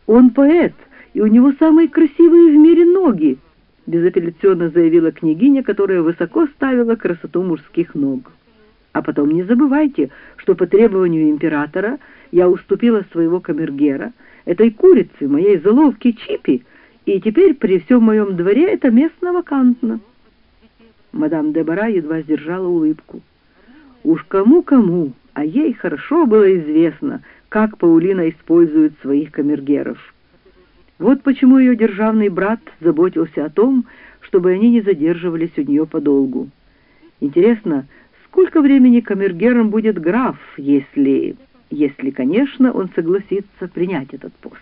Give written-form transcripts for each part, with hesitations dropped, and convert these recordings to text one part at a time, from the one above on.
Он поэт, и у него самые красивые в мире ноги», — безапелляционно заявила княгиня, которая высоко ставила красоту мужских ног. «А потом не забывайте, что по требованию императора я уступила своего камергера, этой курице, моей заловке Чипи, и теперь при всем моем дворе это место вакантно». Мадам де Бара едва сдержала улыбку. Уж кому-кому, а ей хорошо было известно, как Паулина использует своих камергеров. Вот почему ее державный брат заботился о том, чтобы они не задерживались у нее подолгу. Интересно, сколько времени камергером будет граф, если, конечно, он согласится принять этот пост?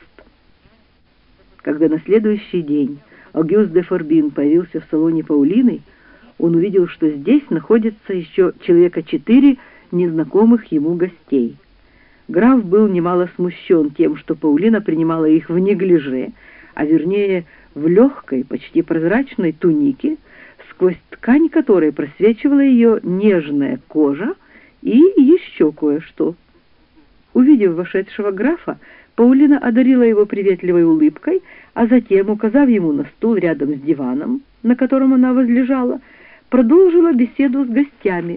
Когда на следующий день Огюст де Форбин появился в салоне Паулины, он увидел, что здесь находится еще человека 4 незнакомых ему гостей. Граф был немало смущен тем, что Паулина принимала их в неглиже, а вернее в легкой, почти прозрачной тунике, сквозь ткань которой просвечивала ее нежная кожа и еще кое-что. Увидев вошедшего графа, Паулина одарила его приветливой улыбкой, а затем, указав ему на стул рядом с диваном, на котором она возлежала, продолжила беседу с гостями.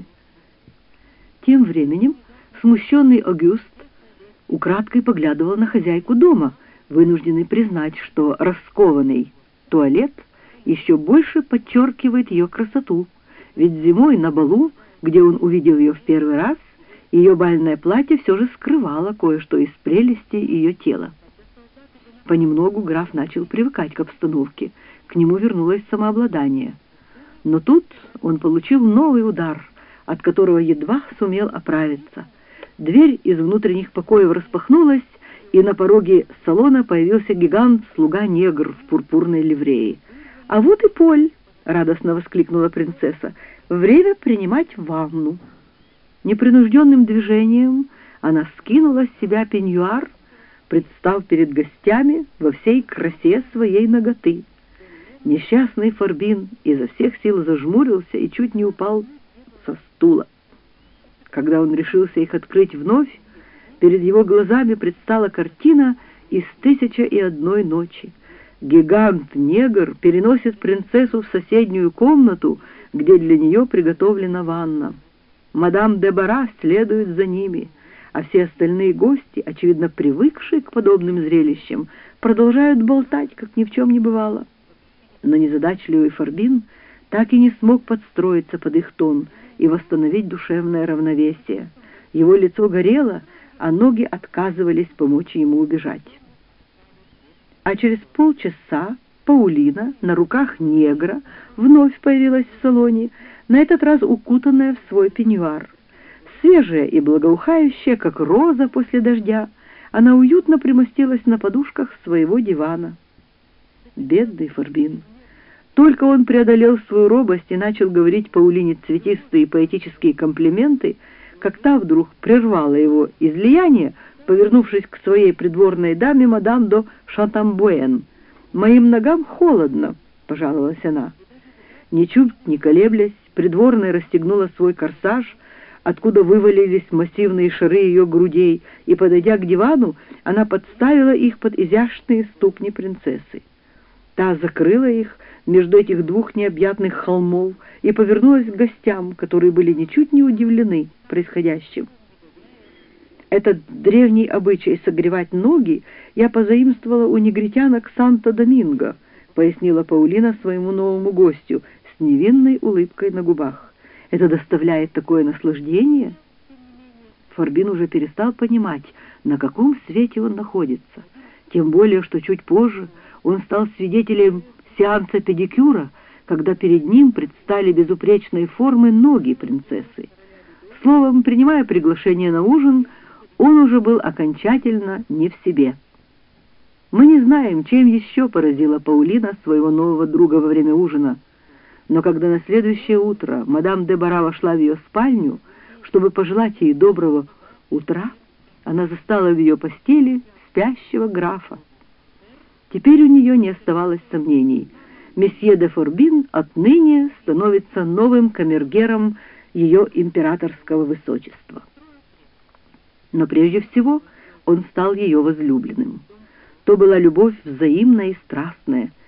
Тем временем смущенный Огюст украдкой поглядывал на хозяйку дома, вынужденный признать, что раскованный туалет еще больше подчеркивает ее красоту, ведь зимой на балу, где он увидел ее в первый раз, ее бальное платье все же скрывало кое-что из прелести ее тела. Понемногу граф начал привыкать к обстановке, к нему вернулось самообладание. Но тут он получил новый удар, от которого едва сумел оправиться. Дверь из внутренних покоев распахнулась, и на пороге салона появился гигант-слуга-негр в пурпурной ливреи. «А вот и Поль!» — радостно воскликнула принцесса. «Время принимать ванну». Непринужденным движением она скинула с себя пеньюар, представ перед гостями во всей красе своей наготы. Несчастный Форбин изо всех сил зажмурился и чуть не упал со стула. Когда он решился их открыть вновь, перед его глазами предстала картина из «1001 ночи». Гигант-негр переносит принцессу в соседнюю комнату, где для нее приготовлена ванна. Мадам де Бара следует за ними, а все остальные гости, очевидно привыкшие к подобным зрелищам, продолжают болтать, как ни в чем не бывало. Но незадачливый Форбин так и не смог подстроиться под их тон и восстановить душевное равновесие. Его лицо горело, а ноги отказывались помочь ему убежать. А через полчаса Паулина на руках негра вновь появилась в салоне, на этот раз укутанная в свой пеньюар. Свежая и благоухающая, как роза после дождя, она уютно примостилась на подушках своего дивана. Бедный Форбин! Только он преодолел свою робость и начал говорить Паулине цветистые поэтические комплименты, как та вдруг прервала его излияние, повернувшись к своей придворной даме мадам де Шантамбуэн. «Моим ногам холодно», — пожаловалась она. Ничуть не колеблясь, придворная расстегнула свой корсаж, откуда вывалились массивные шары ее грудей, и, подойдя к дивану, она подставила их под изящные ступни принцессы. Та закрыла их между этих двух необъятных холмов и повернулась к гостям, которые были ничуть не удивлены происходящим. «Этот древний обычай согревать ноги я позаимствовала у негритянок Санто-Доминго», пояснила Паулина своему новому гостю с невинной улыбкой на губах. «Это доставляет такое наслаждение?» Форбин уже перестал понимать, на каком свете он находится, тем более, что чуть позже он стал свидетелем сеанса педикюра, когда перед ним предстали безупречной формы ноги принцессы. Словом, принимая приглашение на ужин, он уже был окончательно не в себе. Мы не знаем, чем еще поразила Паулина своего нового друга во время ужина, но когда на следующее утро мадам де Бара вошла в ее спальню, чтобы пожелать ей доброго утра, она застала в ее постели спящего графа. Теперь у нее не оставалось сомнений. Месье де Форбин отныне становится новым камергером ее императорского высочества. Но прежде всего он стал ее возлюбленным. То была любовь взаимная и страстная.